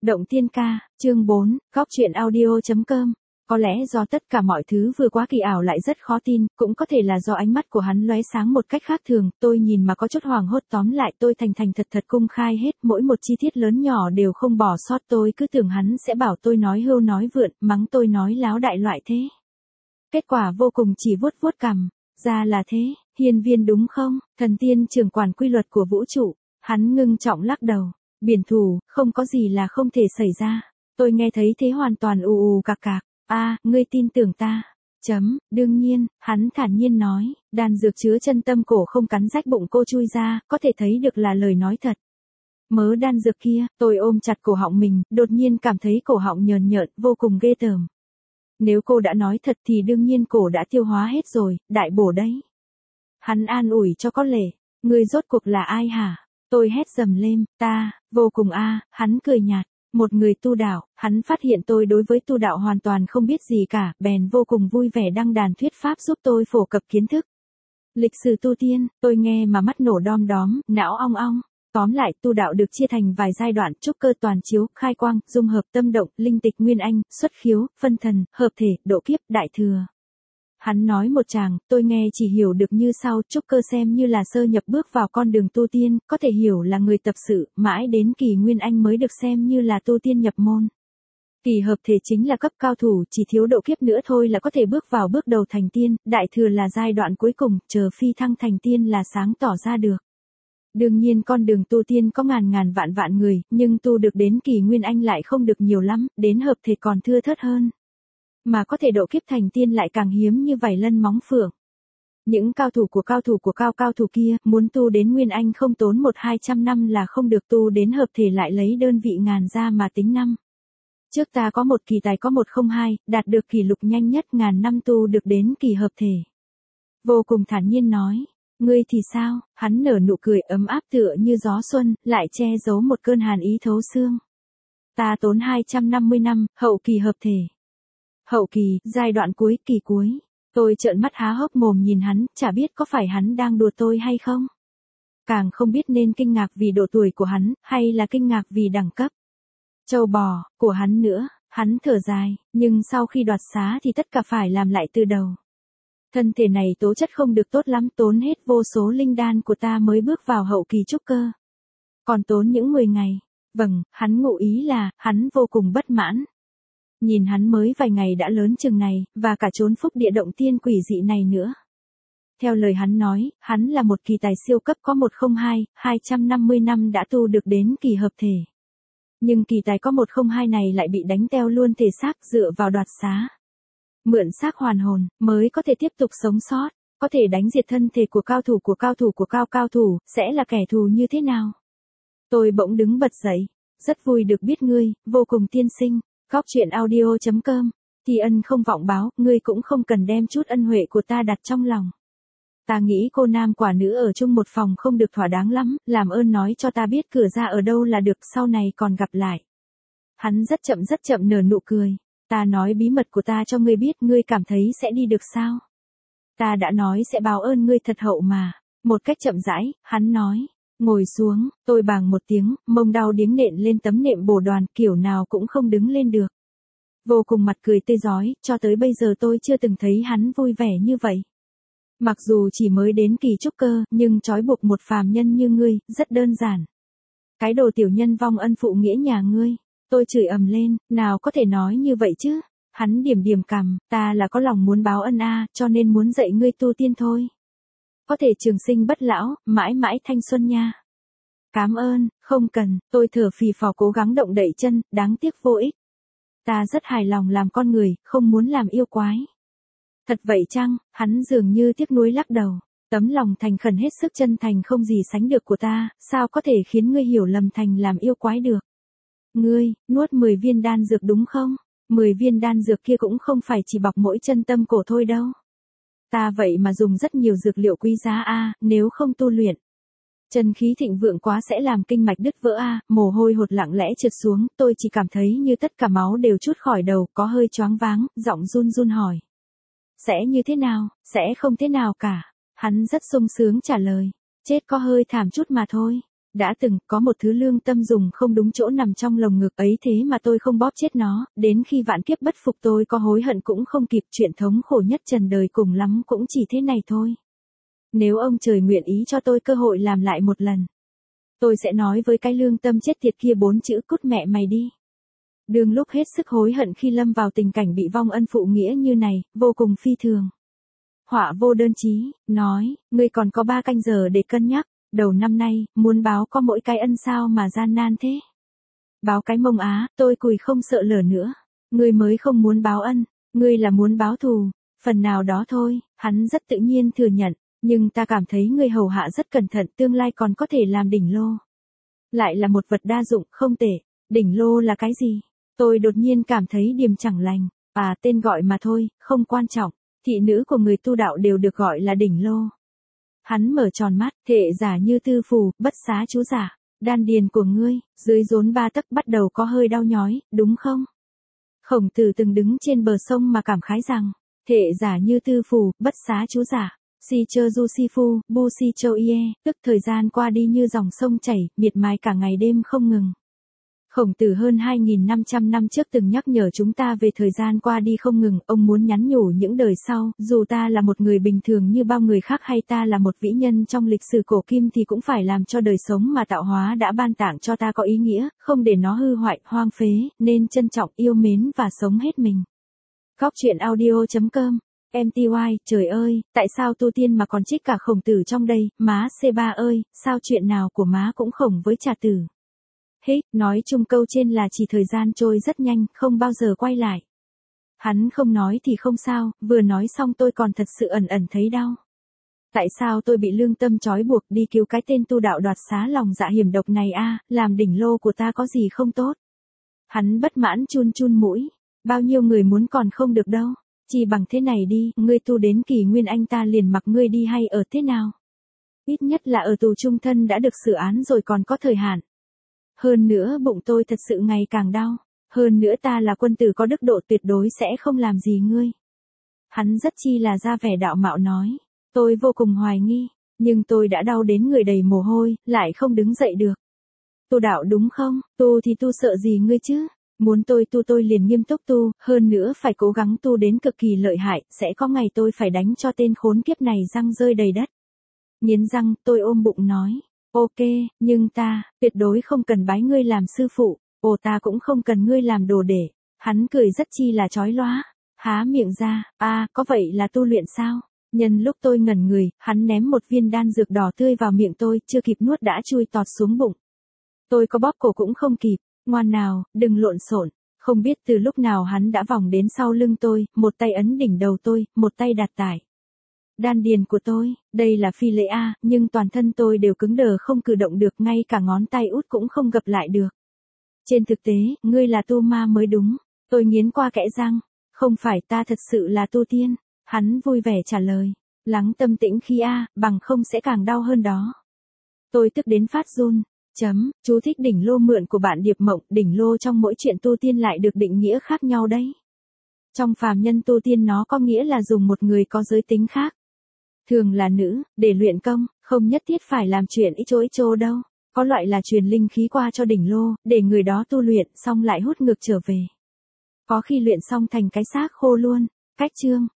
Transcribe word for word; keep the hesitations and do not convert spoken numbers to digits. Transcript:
Động Tiên Ca, chương bốn, góc truyện audio.com. Có lẽ do tất cả mọi thứ vừa quá kỳ ảo lại rất khó tin, cũng có thể là do ánh mắt của hắn lóe sáng một cách khác thường, tôi nhìn mà có chút hoảng hốt. Tóm lại tôi thành thành thật thật công khai hết, mỗi một chi tiết lớn nhỏ đều không bỏ sót. Tôi cứ tưởng hắn sẽ bảo tôi nói hưu nói vượn, mắng tôi nói láo đại loại thế. Kết quả vô cùng chỉ vuốt vuốt cằm, ra là thế, hiên viên đúng không, thần tiên trưởng quản quy luật của vũ trụ. Hắn ngưng trọng lắc đầu, biển thù, không có gì là không thể xảy ra. Tôi nghe thấy thế hoàn toàn ù ù cạc cạc. A, à, ngươi tin tưởng ta? Chấm, đương nhiên, hắn thản nhiên nói, đan dược chứa chân tâm cổ không cắn rách bụng cô chui ra, có thể thấy được là lời nói thật. Mớ đan dược kia, tôi ôm chặt cổ họng mình, đột nhiên cảm thấy cổ họng nhờn nhợn, vô cùng ghê tởm. Nếu cô đã nói thật thì đương nhiên cổ đã tiêu hóa hết rồi, đại bổ đấy. Hắn an ủi cho có lệ, ngươi rốt cuộc là ai hả? Tôi hét dầm lên, ta, vô cùng a, à, hắn cười nhạt. Một người tu đạo, hắn phát hiện tôi đối với tu đạo hoàn toàn không biết gì cả, bèn vô cùng vui vẻ đăng đàn thuyết pháp giúp tôi phổ cập kiến thức. Lịch sử tu tiên, tôi nghe mà mắt nổ đom đóm, não ong ong. Tóm lại, tu đạo được chia thành vài giai đoạn: trúc cơ, toàn chiếu, khai quang, dung hợp, tâm động, linh tịch, nguyên anh, xuất khiếu, phân thần, hợp thể, độ kiếp, đại thừa. Hắn nói một tràng, tôi nghe chỉ hiểu được như sau: trúc cơ xem như là sơ nhập bước vào con đường tu tiên, có thể hiểu là người tập sự, mãi đến kỳ nguyên anh mới được xem như là tu tiên nhập môn. Kỳ hợp thể chính là cấp cao thủ, chỉ thiếu độ kiếp nữa thôi là có thể bước vào bước đầu thành tiên, đại thừa là giai đoạn cuối cùng, chờ phi thăng thành tiên là sáng tỏ ra được. Đương nhiên con đường tu tiên có ngàn ngàn vạn vạn người, nhưng tu được đến kỳ nguyên anh lại không được nhiều lắm, đến hợp thể còn thưa thớt hơn. Mà có thể độ kiếp thành tiên lại càng hiếm như vảy lân móng phượng. Những cao thủ của cao thủ của cao cao thủ kia, muốn tu đến nguyên anh không tốn một hai trăm năm là không được, tu đến hợp thể lại lấy đơn vị ngàn ra mà tính năm. Trước ta có một kỳ tài có một không hai, đạt được kỷ lục nhanh nhất ngàn năm tu được đến kỳ hợp thể. Vô cùng thản nhiên nói, ngươi thì sao? Hắn nở nụ cười ấm áp tựa như gió xuân, lại che giấu một cơn hàn ý thấu xương. Ta tốn hai trăm năm mươi năm, hậu kỳ hợp thể. Hậu kỳ, giai đoạn cuối, kỳ cuối. Tôi trợn mắt há hốc mồm nhìn hắn, chả biết có phải hắn đang đùa tôi hay không. Càng không biết nên kinh ngạc vì độ tuổi của hắn, hay là kinh ngạc vì đẳng cấp trâu bò của hắn nữa. Hắn thở dài, nhưng sau khi đoạt xá thì tất cả phải làm lại từ đầu. Thân thể này tố chất không được tốt lắm, tốn hết vô số linh đan của ta mới bước vào hậu kỳ trúc cơ. Còn tốn những mười ngày. Vâng, hắn ngụ ý là, hắn vô cùng bất mãn. Nhìn hắn mới vài ngày đã lớn chừng này, và cả chốn phúc địa động tiên quỷ dị này nữa. Theo lời hắn nói, hắn là một kỳ tài siêu cấp có một không hai, hai trăm năm mươi năm đã tu được đến kỳ hợp thể. Nhưng kỳ tài có một không hai này lại bị đánh teo luôn thể xác, dựa vào đoạt xá. Mượn xác hoàn hồn, mới có thể tiếp tục sống sót, có thể đánh diệt thân thể của cao thủ của cao thủ của cao cao thủ, sẽ là kẻ thù như thế nào? Tôi bỗng đứng bật dậy, rất vui được biết ngươi, vô cùng tiên sinh. Góc truyện audio.com, thì ân không vọng báo, ngươi cũng không cần đem chút ân huệ của ta đặt trong lòng. Ta nghĩ cô nam quả nữ ở chung một phòng không được thỏa đáng lắm, làm ơn nói cho ta biết cửa ra ở đâu là được, sau này còn gặp lại. Hắn rất chậm rất chậm nở nụ cười, ta nói bí mật của ta cho ngươi biết, ngươi cảm thấy sẽ đi được sao? Ta đã nói sẽ báo ơn ngươi thật hậu mà. Một cách chậm rãi, hắn nói. Ngồi xuống, tôi bàng một tiếng, mông đau điếng nện lên tấm nệm bổ đoàn, kiểu nào cũng không đứng lên được. Vô cùng mặt cười tươi rói, cho tới bây giờ tôi chưa từng thấy hắn vui vẻ như vậy. Mặc dù chỉ mới đến kỳ trúc cơ, nhưng trói buộc một phàm nhân như ngươi, rất đơn giản. Cái đồ tiểu nhân vong ân phụ nghĩa nhà ngươi. Tôi chửi ầm lên, nào có thể nói như vậy chứ. Hắn điểm điểm cằm, ta là có lòng muốn báo ân a, cho nên muốn dạy ngươi tu tiên thôi. Có thể trường sinh bất lão, mãi mãi thanh xuân nha. Cám ơn, không cần, tôi thở phì phò cố gắng động đậy chân, đáng tiếc vô ích. Ta rất hài lòng làm con người, không muốn làm yêu quái. Thật vậy chăng? Hắn dường như tiếc nuối lắc đầu. Tấm lòng thành khẩn hết sức chân thành không gì sánh được của ta, sao có thể khiến ngươi hiểu lầm thành làm yêu quái được? Ngươi, nuốt mười viên đan dược đúng không? mười viên đan dược kia cũng không phải chỉ bọc mỗi chân tâm cổ thôi đâu. Ta vậy mà dùng rất nhiều dược liệu quý giá a, nếu không tu luyện. Chân khí thịnh vượng quá sẽ làm kinh mạch đứt vỡ a, mồ hôi hột lặng lẽ trượt xuống, tôi chỉ cảm thấy như tất cả máu đều trút khỏi đầu, có hơi choáng váng, giọng run run hỏi. Sẽ như thế nào? Sẽ không thế nào cả. Hắn rất sung sướng trả lời. Chết có hơi thảm chút mà thôi. Đã từng có một thứ lương tâm dùng không đúng chỗ nằm trong lồng ngực ấy, thế mà tôi không bóp chết nó, đến khi vạn kiếp bất phục tôi có hối hận cũng không kịp, chuyện thống khổ nhất trần đời cùng lắm cũng chỉ thế này thôi. Nếu ông trời nguyện ý cho tôi cơ hội làm lại một lần, tôi sẽ nói với cái lương tâm chết tiệt kia bốn chữ cút mẹ mày đi. Đương lúc hết sức hối hận khi lâm vào tình cảnh bị vong ân phụ nghĩa như này, vô cùng phi thường. Họa vô đơn chí, nói, ngươi còn có ba canh giờ để cân nhắc, đầu năm nay, muốn báo có mỗi cái ân sao mà gian nan thế. Báo cái mông á, tôi cùi không sợ lở nữa. Ngươi mới không muốn báo ân, ngươi là muốn báo thù, phần nào đó thôi, hắn rất tự nhiên thừa nhận, nhưng ta cảm thấy ngươi hầu hạ rất cẩn thận, tương lai còn có thể làm đỉnh lô. Lại là một vật đa dụng, không tệ, đỉnh lô là cái gì? Tôi đột nhiên cảm thấy điềm chẳng lành, à tên gọi mà thôi, không quan trọng, thị nữ của người tu đạo đều được gọi là đỉnh lô. Hắn mở tròn mắt, thệ giả như tư phù, bất xá chú giả, đan điền của ngươi, dưới rốn ba tấc bắt đầu có hơi đau nhói, đúng không? Khổng Tử từng đứng trên bờ sông mà cảm khái rằng, thệ giả như tư phù, bất xá chú giả, si chơ du si phu, bu si châu ie, tức thời gian qua đi như dòng sông chảy, miệt mài cả ngày đêm không ngừng. Khổng Tử hơn hai nghìn năm trăm năm trước từng nhắc nhở chúng ta về thời gian qua đi không ngừng, ông muốn nhắn nhủ những đời sau, dù ta là một người bình thường như bao người khác hay ta là một vĩ nhân trong lịch sử cổ kim thì cũng phải làm cho đời sống mà tạo hóa đã ban tặng cho ta có ý nghĩa, không để nó hư hoại, hoang phế, nên trân trọng, yêu mến và sống hết mình. Góc truyện audio chấm com em tê i, trời ơi, tại sao tu tiên mà còn trích cả Khổng Tử trong đây, má xê ba ơi, sao chuyện nào của má cũng khổng với trà tử. Hết, nói chung câu trên là chỉ thời gian trôi rất nhanh, không bao giờ quay lại. Hắn không nói thì không sao, vừa nói xong tôi còn thật sự ẩn ẩn thấy đau. Tại sao tôi bị lương tâm trói buộc đi cứu cái tên tu đạo đoạt xá lòng dạ hiểm độc này a, làm đỉnh lô của ta có gì không tốt. Hắn bất mãn chun chun mũi, bao nhiêu người muốn còn không được đâu, chỉ bằng thế này đi, ngươi tu đến kỳ nguyên anh ta liền mặc ngươi đi hay ở thế nào. Ít nhất là ở tù chung thân đã được xử án rồi còn có thời hạn. Hơn nữa bụng tôi thật sự ngày càng đau, hơn nữa ta là quân tử có đức độ tuyệt đối sẽ không làm gì ngươi. Hắn rất chi là ra vẻ đạo mạo nói, tôi vô cùng hoài nghi, nhưng tôi đã đau đến người đầy mồ hôi, lại không đứng dậy được. Tu đạo đúng không, tu thì tu sợ gì ngươi chứ, muốn tôi tu tôi liền nghiêm túc tu, hơn nữa phải cố gắng tu đến cực kỳ lợi hại, sẽ có ngày tôi phải đánh cho tên khốn kiếp này răng rơi đầy đất. Nghiến răng, tôi ôm bụng nói. Ok, nhưng ta, tuyệt đối không cần bái ngươi làm sư phụ, ồ ta cũng không cần ngươi làm đồ để. Hắn cười rất chi là chói lóa, há miệng ra, a à, có vậy là tu luyện sao? Nhân lúc tôi ngẩn người, hắn ném một viên đan dược đỏ tươi vào miệng tôi, chưa kịp nuốt đã chui tọt xuống bụng. Tôi có bóp cổ cũng không kịp, ngoan nào, đừng lộn xộn. Không biết từ lúc nào hắn đã vòng đến sau lưng tôi, một tay ấn đỉnh đầu tôi, một tay đặt tải đan điền của tôi, đây là phi lễ a, nhưng toàn thân tôi đều cứng đờ không cử động được, ngay cả ngón tay út cũng không gập lại được. Trên thực tế, ngươi là tu ma mới đúng, tôi nghiến qua kẽ răng, không phải ta thật sự là tu tiên, hắn vui vẻ trả lời, lắng tâm tĩnh khi a, bằng không sẽ càng đau hơn đó. Tôi tức đến phát run, chấm, chú thích đỉnh lô mượn của bạn Điệp Mộng, đỉnh lô trong mỗi chuyện tu tiên lại được định nghĩa khác nhau đấy. Trong phàm nhân tu tiên nó có nghĩa là dùng một người có giới tính khác. Thường là nữ, để luyện công, không nhất thiết phải làm chuyện ít chô ít chô đâu. Có loại là truyền linh khí qua cho đỉnh lô, để người đó tu luyện xong lại hút ngược trở về. Có khi luyện xong thành cái xác khô luôn. Cách chương,